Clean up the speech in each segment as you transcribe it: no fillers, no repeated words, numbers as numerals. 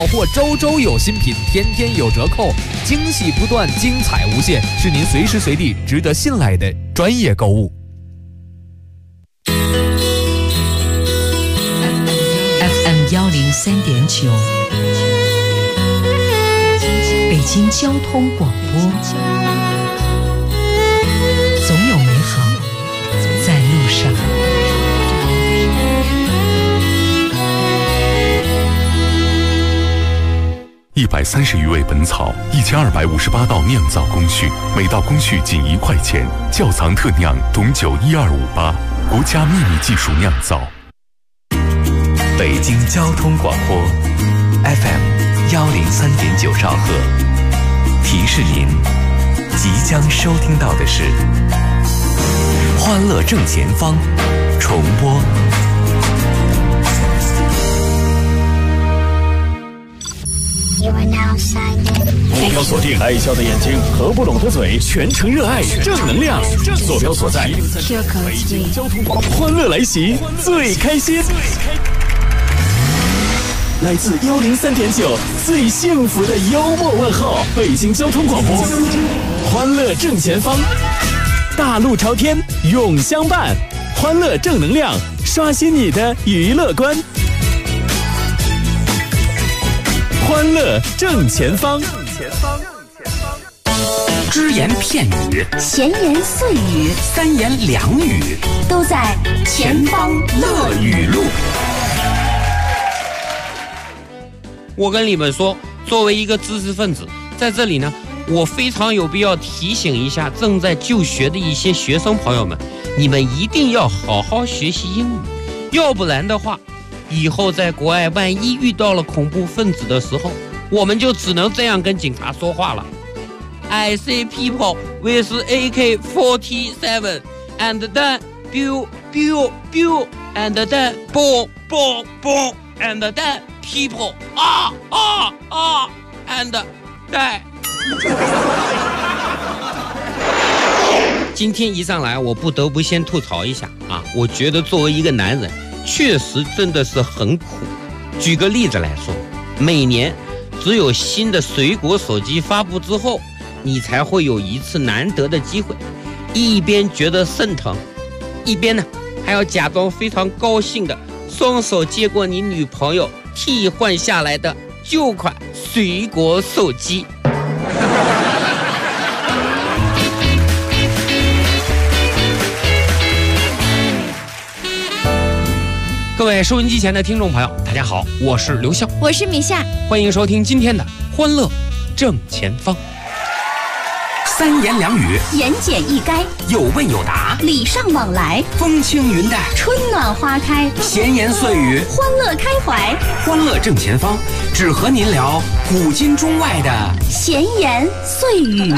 或周周有新品，天天有折扣，惊喜不断，精彩无限，是您随时随地值得信赖的专业购物。 FM 103.9，北京交通广播，总有美好在路上。 130余味本草，1258道酿造工序，每道工序仅1块钱。窖藏特酿董酒1258，国家秘密技术酿造。 北京交通广播 FM 103.9兆赫，提示您即将收听到的是《欢乐正前方》重播。 目标锁定，爱笑的眼睛和不拢的嘴，全程热爱正能量。坐标所在，北京交通广播，欢乐来袭，最开心。来自103.9最幸福的幽默问候，北京交通广播，欢乐正前方，大路朝天永相伴，欢乐正能量，刷新你的娱乐观。欢乐正前方， 只言片语， 闲言碎语， 三言两语， 都在前方乐语录。 我跟你们说，作为一个知识分子，在这里呢，我非常有必要提醒一下正在就学的一些学生朋友们，你们一定要好好学习英语，要不然的话，以后在国外万一遇到了恐怖分子的时候，我们就只能这样跟警察说话了。I see people with AK-47 and then pew pew pew and then boom boom boom and then people and die。今天一上来，我不得不先吐槽一下啊！我觉得作为一个男人，确实真的是很苦。举个例子来说，每年只有新的水果手机发布之后，你才会有一次难得的机会，一边觉得肾疼，一边呢还要假装非常高兴的双手接过你女朋友替换下来的旧款水果手机。各位收音机前的听众朋友，大家好，我是刘笑， 我是米夏， 欢迎收听今天的欢乐正前方。 三言两语， 言简意赅， 有问有答， 礼尚往来， 风轻云淡， 春暖花开， 闲言碎语， 欢乐开怀。 欢乐正前方，只和您聊古今中外的闲言碎语。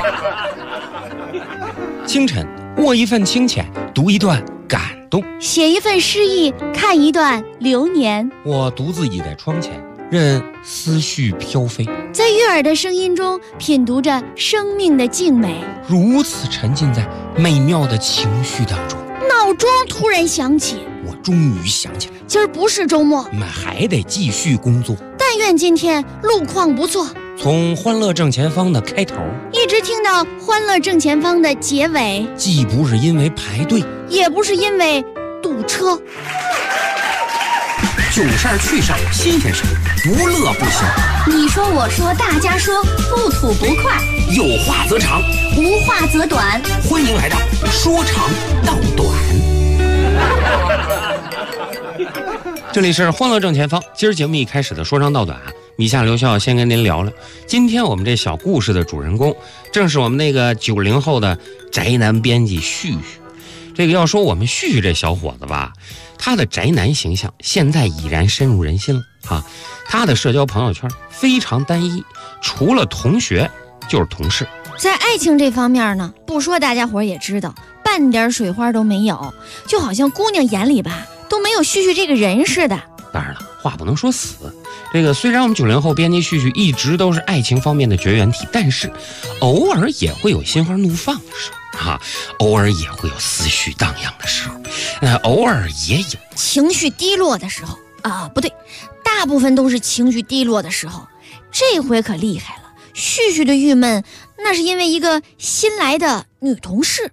清晨，握一份清浅，读一段感动， 写一份诗意，看一段流年。 我独自倚在窗前，任思绪飘飞， 在悦耳的声音中品读着生命的静美， 如此沉浸在美妙的情绪当中。 闹钟突然响起， 我终于想起来， 今儿不是周末， 我们还得继续工作。 但愿今天路况不错。 从欢乐正前方的开头， 一直听到欢乐正前方的结尾， 既不是因为排队， 也不是因为堵车。 囧事儿趣事儿新鲜事儿，不乐不行。 你说我说大家说，不吐不快， 有话则长， 无话则短。 欢迎来到说长道短。 这里是欢乐正前方，今儿节目一开始的说长道短，米夏刘笑先跟您聊聊。今天我们这小故事的主人公，正是我们那个90后的宅男编辑旭旭。这个要说我们旭旭这小伙子吧，他的宅男形象现在已然深入人心了啊。他的社交朋友圈非常单一，除了同学就是同事。 在爱情这方面呢，不说大家伙也知道，半点水花都没有，就好像姑娘眼里吧都没有旭旭这个人似的。 当然了，话不能说死。这个虽然我们90后编辑旭旭一直都是爱情方面的绝缘体，但是偶尔也会有心花怒放的时候啊，偶尔也会有思绪荡漾的时候，偶尔也有情绪低落的时候啊，不对， 大部分都是情绪低落的时候。这回可厉害了，旭旭的郁闷那是因为一个新来的女同事。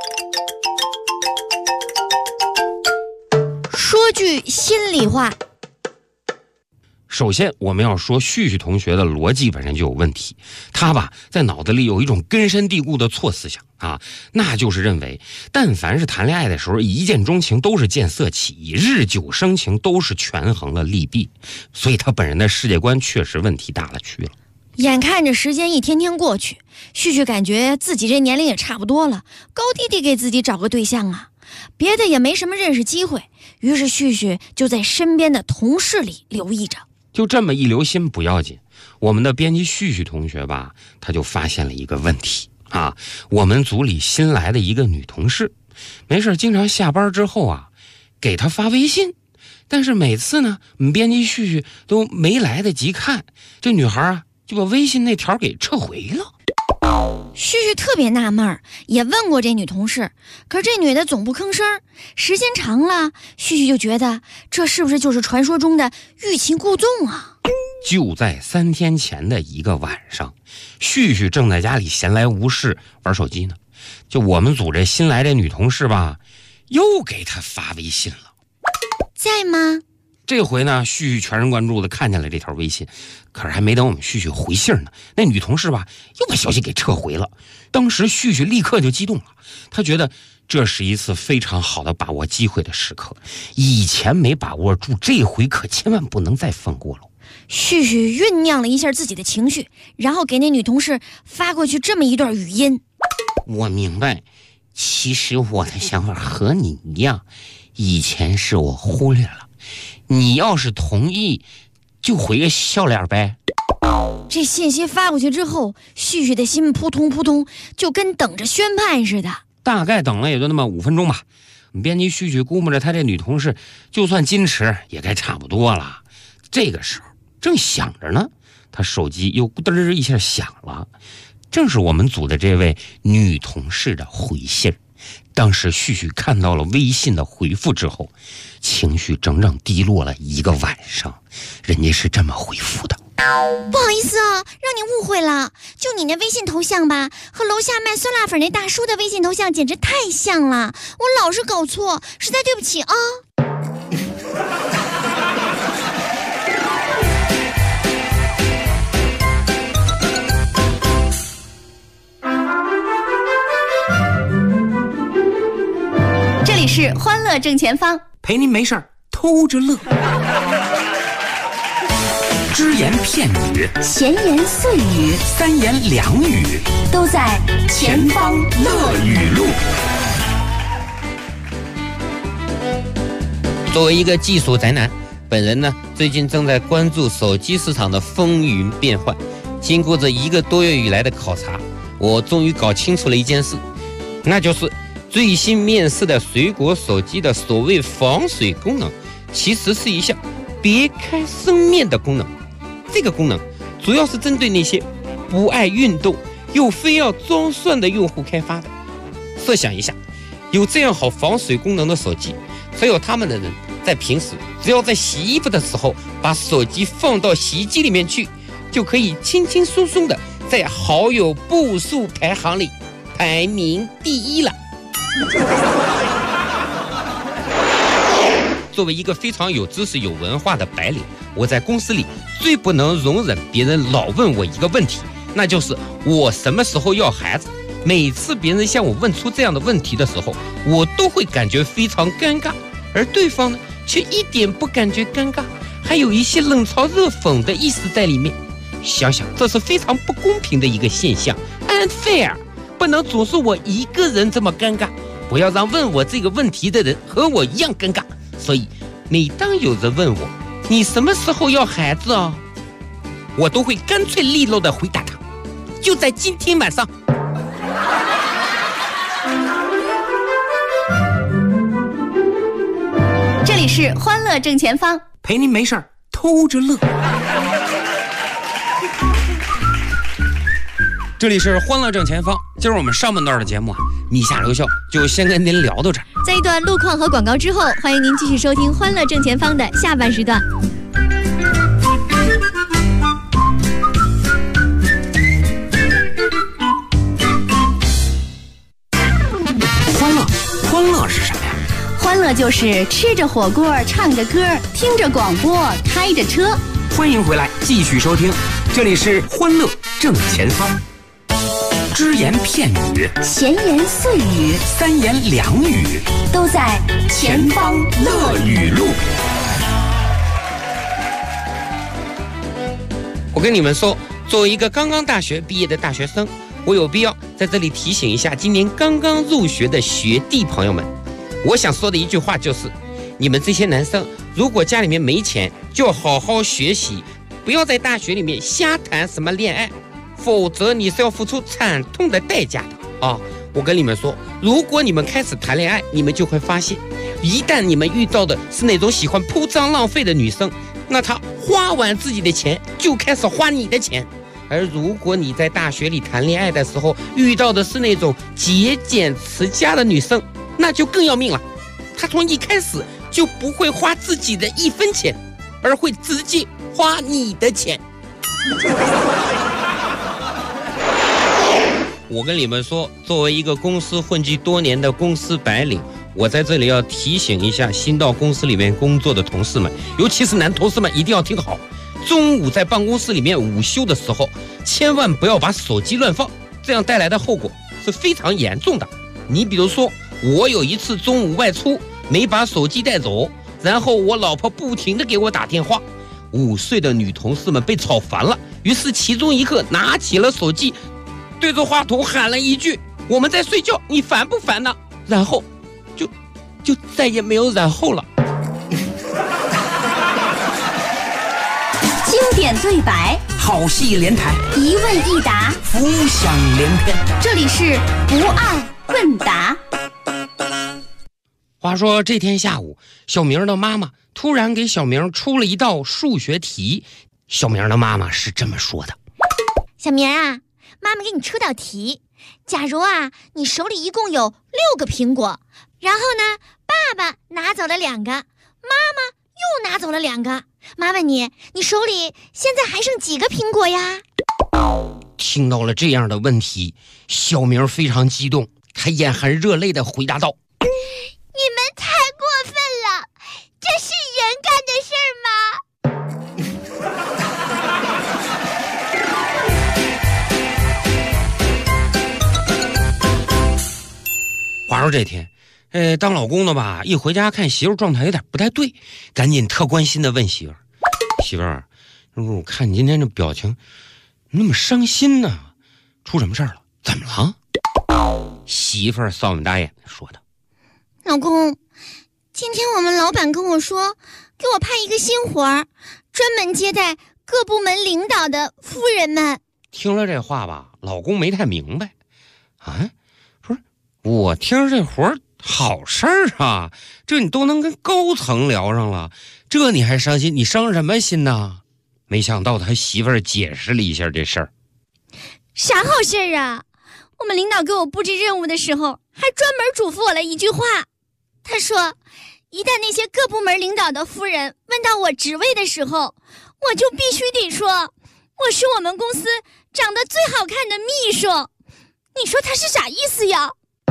说句心里话， 首先我们要说旭旭同学的逻辑本身就有问题，他吧在脑子里有一种根深蒂固的错思想啊，那就是认为但凡是谈恋爱的时候一见钟情都是见色起意，日久生情都是权衡了利弊，所以他本人的世界观确实问题大了去了。 眼看着时间一天天过去，旭旭感觉自己这年龄也差不多了，高低得给自己找个对象啊，别的也没什么认识机会，于是旭旭就在身边的同事里留意着。 就这么一留心不要紧，我们的编辑旭旭同学吧，他就发现了一个问题啊，我们组里新来的一个女同事，没事经常下班之后啊，给她发微信，但是每次呢，我们编辑旭旭都没来得及看，这女孩啊就把微信那条给撤回了。 旭旭特别纳闷，也问过这女同事，可这女的总不吭声。时间长了，旭旭就觉得这是不是就是传说中的欲擒故纵啊？ 就在3天前的一个晚上，旭旭正在家里闲来无事玩手机呢，就我们组这新来的女同事吧，又给他发微信了。 在吗？ 这回呢，旭旭全神贯注的看见了这条微信，可是还没等我们旭旭回信呢，那女同事吧又把消息给撤回了。当时旭旭立刻就激动了，他觉得这是一次非常好的把握机会的时刻，以前没把握住，这回可千万不能再放过了。 旭旭酝酿了一下自己的情绪，然后给那女同事发过去这么一段语音： 我明白，其实我的想法和你一样，以前是我忽略了，你要是同意就回个笑脸呗。 这信息发过去之后，旭旭的心扑通扑通，就跟等着宣判似的。 大概等了也就那么5分钟吧，我们编辑旭旭估摸着他这女同事就算矜持也该差不多了。这个时候正想着呢，他手机又咕噔一下响了，正是我们组的这位女同事的回信。当时旭旭看到了微信的回复之后，情绪整整低落了1个晚上。人家是这么回复的： 不好意思啊，让你误会了，就你那微信头像吧，和楼下卖酸辣粉那大叔的微信头像简直太像了，我老是搞错，实在对不起啊。 这里是欢乐正前方， 陪您没事偷着乐。只言片语， 闲言碎语， 三言两语， 都在前方乐语录。 作为一个技术宅男，本人呢最近正在关注手机市场的风云变幻。经过这1个多月以来的考察，我终于搞清楚了一件事，那就是最新面世的水果手机的所谓防水功能，其实是一项别开生面的功能。这个功能主要是针对那些不爱运动又非要装蒜的用户开发的。设想一下，有这样好防水功能的手机，持有它们的人在平时只要在洗衣服的时候把手机放到洗衣机里面去，就可以轻轻松松的在好友步数排行里排名第1了。作为一个非常有知识有文化的白领，我在公司里最不能容忍别人老问我一个问题，那就是我什么时候要孩子。每次别人向我问出这样的问题的时候，我都会感觉非常尴尬，而对方呢却一点不感觉尴尬，还有一些冷嘲热讽的意思在里面。想想这是非常不公平的一个现象 ，unfair， 不能总是我一个人这么尴尬，不要让问我这个问题的人和我一样尴尬。所以每当有人问我你什么时候要孩子啊，我都会干脆利落的回答他，就在今天晚上。 这里是欢乐正前方， 陪您没事偷着乐。 这里是欢乐正前方，今儿我们上半段的节目啊，米下留校就先跟您聊到这儿。 在一段路况和广告之后，欢迎您继续收听欢乐正前方的下半时段。 就是吃着火锅，唱着歌，听着广播，开着车。 欢迎回来，继续收听，这里是欢乐正前方。只言片语， 闲言碎语， 三言两语， 都在前方乐语录。 我跟你们说，作为一个刚刚大学毕业的大学生，我有必要在这里提醒一下今年刚刚入学的学弟朋友们。我想说的一句话就是，你们这些男生如果家里面没钱，就好好学习，不要在大学里面瞎谈什么恋爱，否则你是要付出惨痛的代价的啊！我跟你们说，如果你们开始谈恋爱，你们就会发现，一旦你们遇到的是那种喜欢铺张浪费的女生，那她花完自己的钱就开始花你的钱。而如果你在大学里谈恋爱的时候遇到的是那种节俭持家的女生，那就更要命了。她从一开始就不会花自己的1分钱，而会直接花你的钱。我跟你们说，作为一个公司混迹多年的公司白领，我在这里要提醒一下新到公司里面工作的同事们，尤其是男同事们一定要听好，中午在办公室里面午休的时候，千万不要把手机乱放，这样带来的后果是非常严重的。你比如说，我有一次中午外出没把手机带走，然后我老婆不停地给我打电话，5岁的女同事们被吵烦了，于是其中一个拿起了手机，对着话筒喊了一句：“我们在睡觉，你烦不烦呢？”然后就再也没有然后了。 经典对白， 好戏连台， 一问一答， 浮想联翩。 这里是不二问答。 话说这天下午，小明的妈妈突然给小明出了一道数学题。小明的妈妈是这么说的： 小明啊，妈妈给你出道题，假如啊你手里一共有6个苹果，然后呢爸爸拿走了2个，妈妈又拿走了2个，妈问你，你手里现在还剩几个苹果呀？ 听到了这样的问题，小明非常激动，他眼含热泪地回答道： 你们太过分了，这是人干的事儿吗？ 话说这天当老公的吧，一回家看媳妇状态有点不太对，赶紧特关心地问媳妇：媳妇儿，我看你今天这表情那么伤心呢，出什么事儿了？怎么了？媳妇儿扫门大眼说的： 老公，今天我们老板跟我说，给我派一个新活儿，专门接待各部门领导的夫人们。 听了这话吧，老公没太明白啊，不是，我听着这活儿好事儿啊，这你都能跟高层聊上了，这你还伤心？你伤什么心呢？没想到他媳妇儿解释了一下这事儿。 啥好事儿啊？我们领导给我布置任务的时候，还专门嘱咐我了一句话。他说，一旦那些各部门领导的夫人问到我职位的时候，我就必须得说，我是我们公司长得最好看的秘书。你说他是啥意思呀？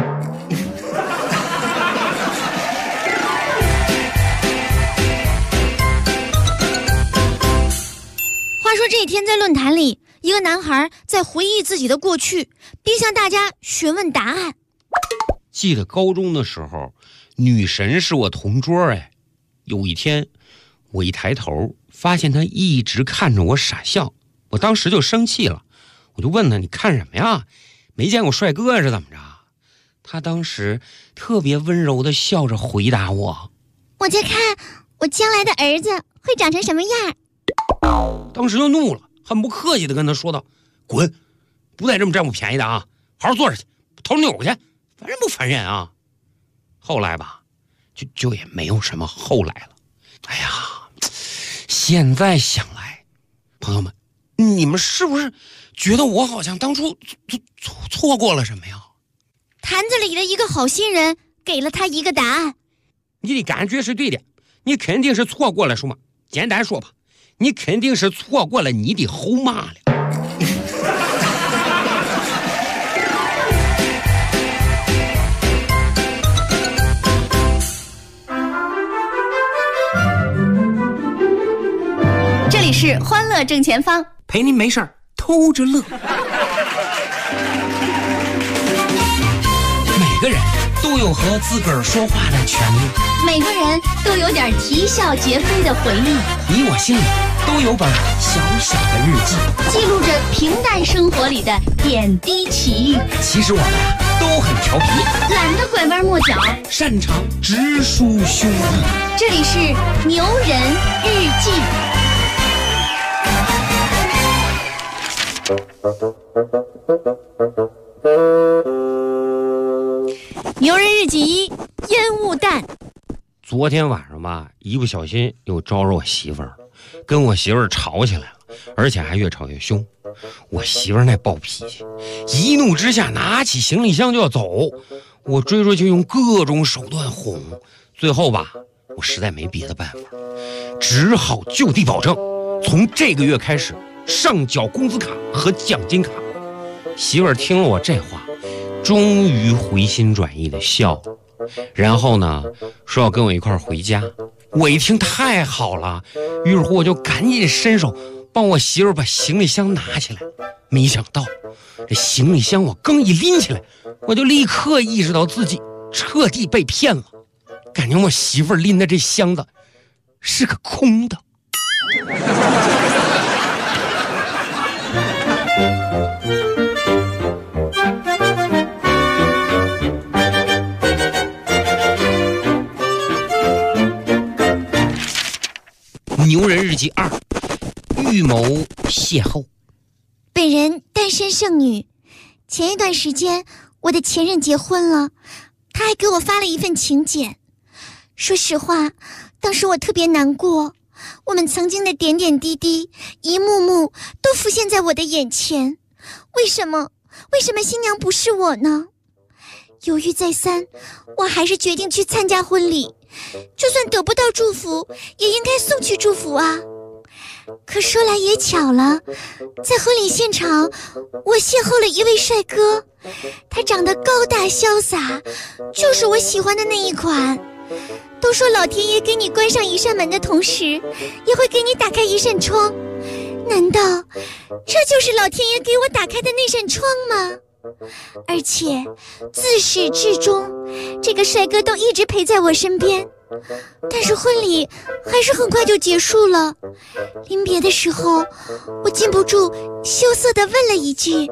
话说这天在论坛里，一个男孩在回忆自己的过去，并向大家询问答案。 记得高中的时候，女神是我同桌哎。有一天，我一抬头发现她一直看着我傻笑，我当时就生气了，我就问她：“你看什么呀？没见过帅哥是怎么着？”她当时特别温柔地笑着回答我：“ 我在看我将来的儿子会长成什么样。” 当时就怒了，很不客气地跟她说道：“滚，不带这么占我便宜的啊！好好坐着去，头扭过去，烦人不烦人啊？”后来吧，就也没有什么后来了。哎呀，现在想来，朋友们，你们是不是觉得我好像当初错过了什么呀？ 坛子里的一个好心人给了他一个答案。 你的感觉是对的，你肯定是错过了什么。简单说吧，你肯定是错过了你的后妈了。 是欢乐正前方， 陪您没事儿偷着乐。每个人都有和自个儿说话的权利， 每个人都有点啼笑皆非的回忆， 你我心里都有本小小的日记， 记录着平淡生活里的点滴奇遇。 其实我们都很调皮， 懒得拐弯抹角， 擅长直抒胸臆。 这里是牛人日记。 牛人日记1：烟雾弹。 昨天晚上吧，一不小心又招惹我媳妇儿了，跟我媳妇儿吵起来了，而且还越吵越凶。我媳妇儿那暴脾气，一怒之下拿起行李箱就要走，我追就用各种手段哄，最后吧，我实在没别的办法，只好就地保证，从这个月开始上缴工资卡和奖金卡。媳妇儿听了我这话，终于回心转意的笑了，然后呢，说要跟我一块儿回家。我一听太好了，于是乎我就赶紧伸手帮我媳妇儿把行李箱拿起来。没想到这行李箱我刚一拎起来，我就立刻意识到自己彻底被骗了，感觉我媳妇儿拎的这箱子是个空的。牛人日记2：预谋邂逅。 本人单身剩女，前一段时间我的前任结婚了，他还给我发了一份请柬。说实话，当时我特别难过，我们曾经的点点滴滴一幕幕都浮现在我的眼前。为什么新娘不是我呢？犹豫再三，我还是决定去参加婚礼，就算得不到祝福，也应该送去祝福啊。可说来也巧了，在婚礼现场，我邂逅了一位帅哥，他长得高大潇洒，就是我喜欢的那一款。都说老天爷给你关上一扇门的同时，也会给你打开一扇窗，难道这就是老天爷给我打开的那扇窗吗？而且自始至终，这个帅哥都一直陪在我身边。但是婚礼还是很快就结束了，临别的时候，我禁不住羞涩地问了一句：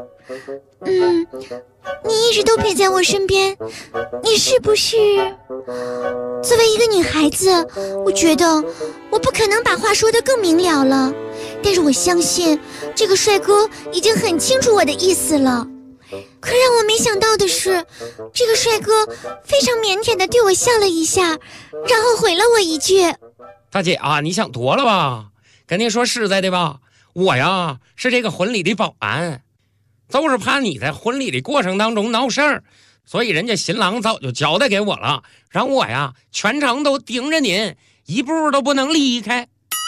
你一直都陪在我身边，你是不是？作为一个女孩子，我觉得我不可能把话说得更明了了，但是我相信这个帅哥已经很清楚我的意思了。可让我没想到的是，这个帅哥非常腼腆地对我笑了一下，然后回了我一句： 大姐啊，你想多了吧？跟你说实在的吧，我呀是这个婚礼的保安，就是怕你在婚礼的过程当中闹事儿，所以人家新郎早就交代给我了，让我呀全程都盯着您，一步都不能离开。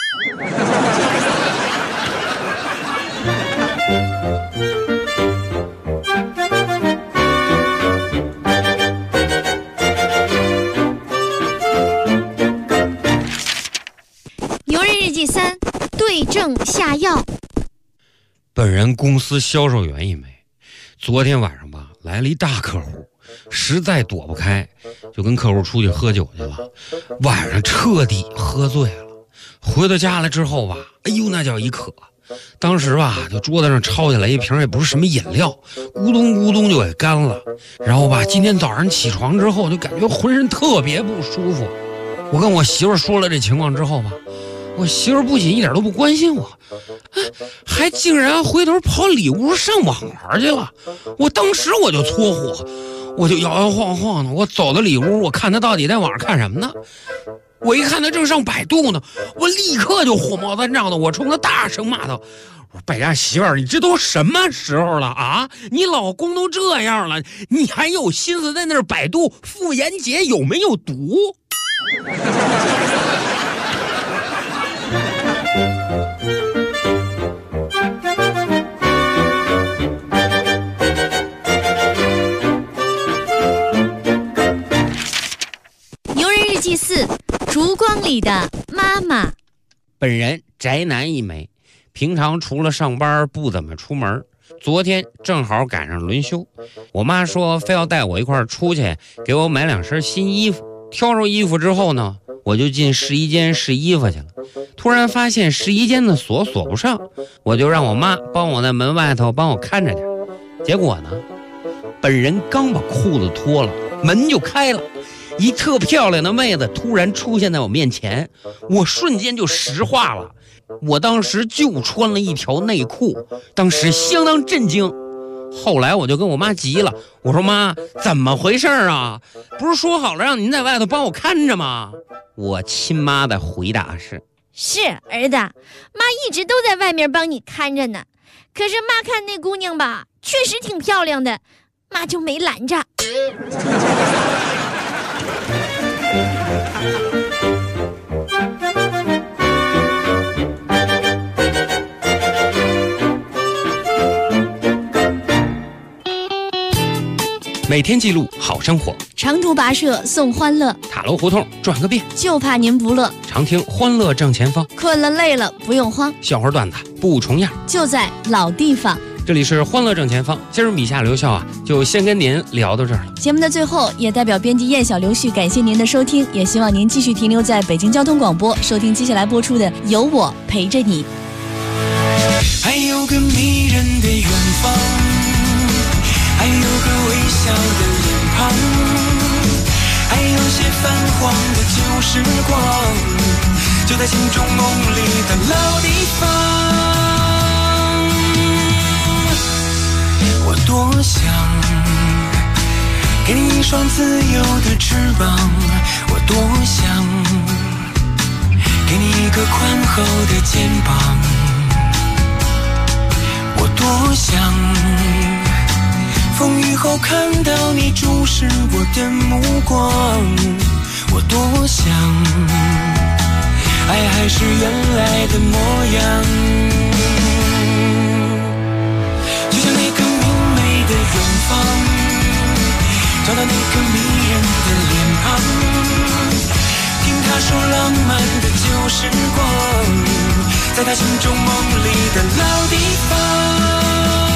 牛人日记3：对症下药。 本人公司销售员一枚，昨天晚上吧来了一大客户，实在躲不开，就跟客户出去喝酒去了，晚上彻底喝醉了。回到家来之后吧，哎呦那叫一渴，当时吧就桌子上抄起来一瓶也不是什么饮料，咕咚咕咚就给干了。然后吧今天早上起床之后就感觉浑身特别不舒服。我跟我媳妇说了这情况之后吧，我媳妇不仅一点都不关心我，还竟然回头跑里屋上网玩去了。我当时我就搓火，我就摇摇晃晃的，我走到里屋，我看他到底在网上看什么呢？我一看他正上百度呢，我立刻就火冒三丈的，我冲他大声骂道：“我败家媳妇儿，你这都什么时候了啊？你老公都这样了，你还有心思在那儿百度妇炎洁有没有毒？” 牛人日记4：烛光里的妈妈。 本人宅男一枚， 平常除了上班不怎么出门。昨天正好赶上轮休，我妈说非要带我一块儿出去，给我买2身新衣服。挑着衣服之后呢，我就进试衣间试衣服去了。突然发现试衣间的锁不上，我就让我妈帮我在门外头帮我看着点。结果呢，本人刚把裤子脱了，门就开了，一特漂亮的妹子突然出现在我面前，我瞬间就石化了。我当时就穿了一条内裤，当时相当震惊。后来我就跟我妈急了，我说妈，怎么回事啊？不是说好了让您在外头帮我看着吗？我亲妈的回答是儿子，妈一直都在外面帮你看着呢。可是妈看那姑娘吧，确实挺漂亮的，妈就没拦着。 每天记录好生活， 长途跋涉送欢乐， 塔楼胡同转个遍， 就怕您不乐。 常听欢乐正前方， 困了累了不用慌， 笑话段子不重样， 就在老地方。 这里是欢乐正前方，今儿米夏刘笑就先跟您聊到这儿了。 节目的最后，也代表编辑燕小刘旭感谢您的收听，也希望您继续停留在北京交通广播，收听接下来播出的《有我陪着你》。 还有个迷人的远方，还有个微笑的脸庞，还有些泛黄的旧时光，就在心中梦里的老地方。我多想给你一双自由的翅膀，我多想给你一个宽厚的肩膀，我多想风雨后看到你注视我的目光，我多想爱还是原来的模样，就像那个明媚的远方，找到那个迷人的脸庞，听他说浪漫的旧时光，在他心中梦里的老地方。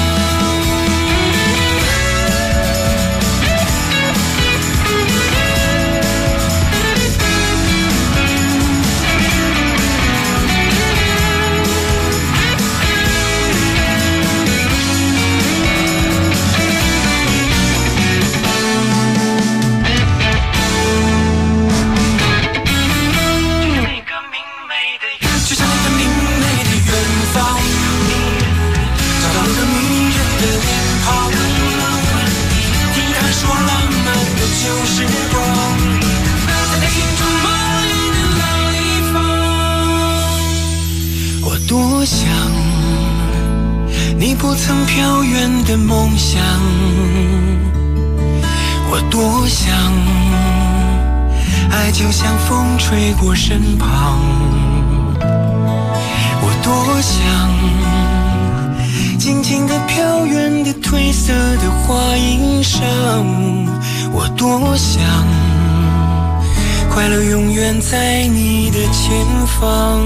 多想你不曾飘远的梦想，我多想爱就像风吹过身旁，我多想静静地飘远的褪色的花衣裳，我多想快乐永远在你的前方。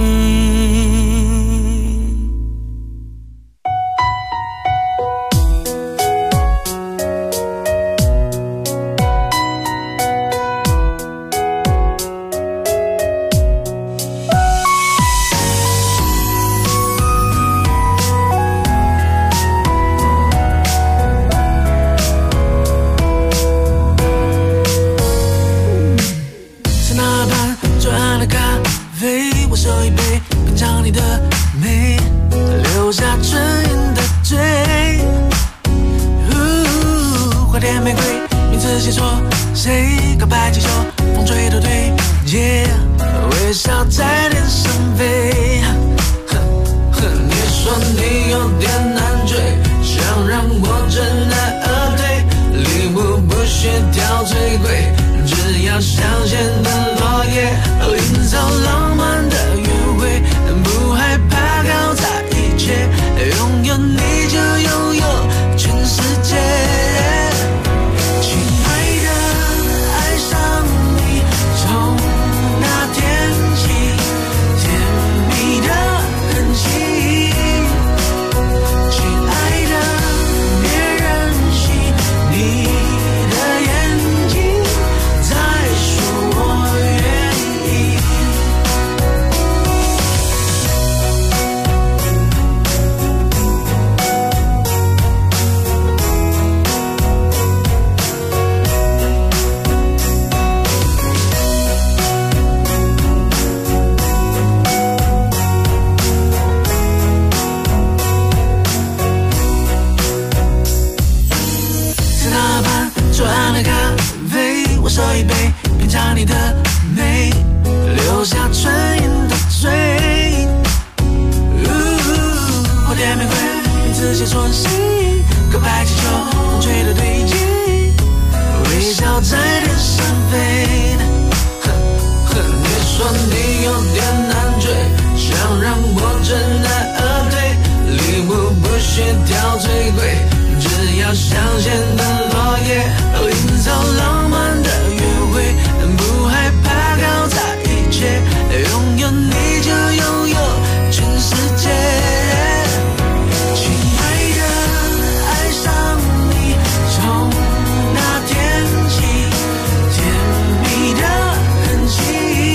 自己创新，告白气球风吹的对劲，微笑在天上飞。你说你有点难追，想让我知难而退，礼物不需挑最贵，只要香榭的落叶，营造浪漫的约会，不害怕搞砸一切，拥有你就拥有全世界。亲爱的，爱上你，从那天起，甜蜜的痕迹。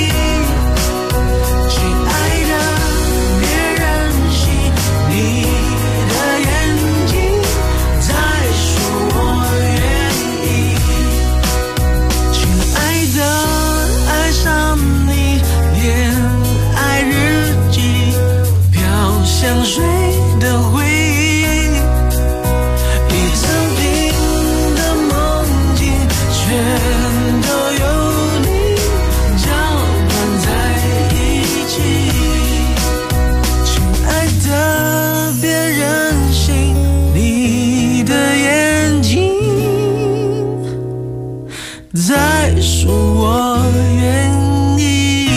亲爱的，别任性，你的眼睛在说我愿意。亲爱的，爱上你，恋爱日记，飘香水的回忆，一整瓶的梦境，全都有你搅拌在一起。亲爱的，别任性，你的眼睛在说我愿意。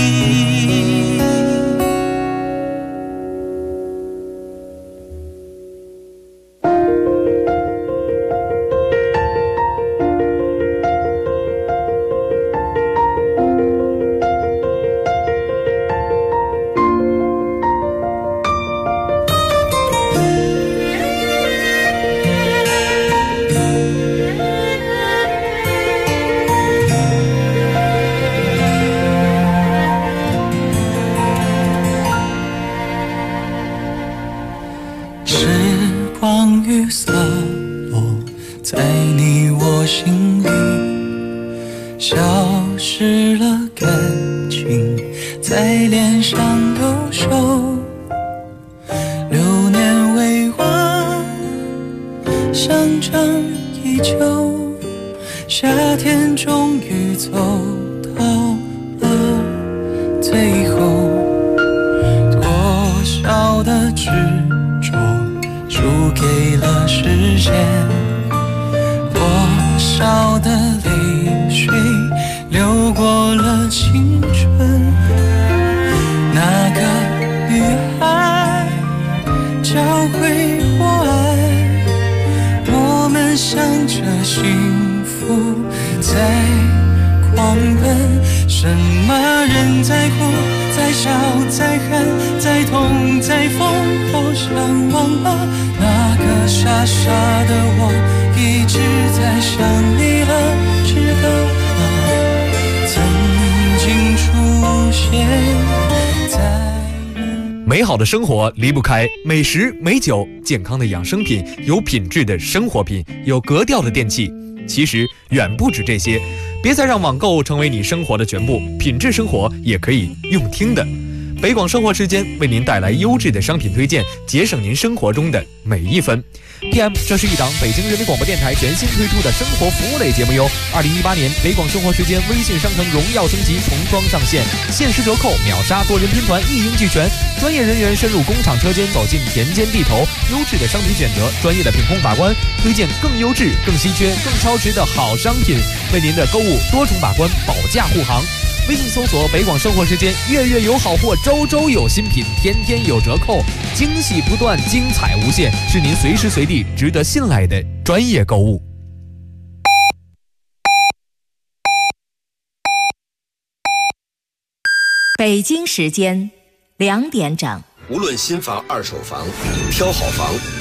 时光雨洒落在你我心里，消失了感情在脸上游手，流年未完，相仗依旧，夏天终于走到了最后，多少的执着输给了时间，多少的泪水流过了青春。那个女孩教会我爱，我们向着幸福在狂奔。什么人在哭，在笑，在恨，在痛，在疯，好像忘了那个傻傻的我一直在想你了，值得吗？曾经出现在美好的生活离不开美食、美酒、健康的养生品、有品质的生活品、有格调的电器。其实远不止这些，别再让网购成为你生活的全部，品质生活也可以用听的。北广生活时间为您带来优质的商品推荐，节省您生活中的每一分。PM， 这是一档北京人民广播电台全新推出的生活服务类节目哟。2018年北广生活时间微信商城荣耀升级重装上线，限时折扣、秒杀、多人拼团一应俱全，专业人员深入工厂车间，走进田间地头，优质的商品选择，专业的品控把关，推荐更优质、更稀缺、更超值的好商品，为您的购物多重把关，保驾护航。微信搜索北广生活时间，月月有好货，周周有新品，天天有折扣，惊喜不断，精彩无限，是您随时随地值得信赖的专业购物。 北京时间2点整。 无论新房、二手房，挑好房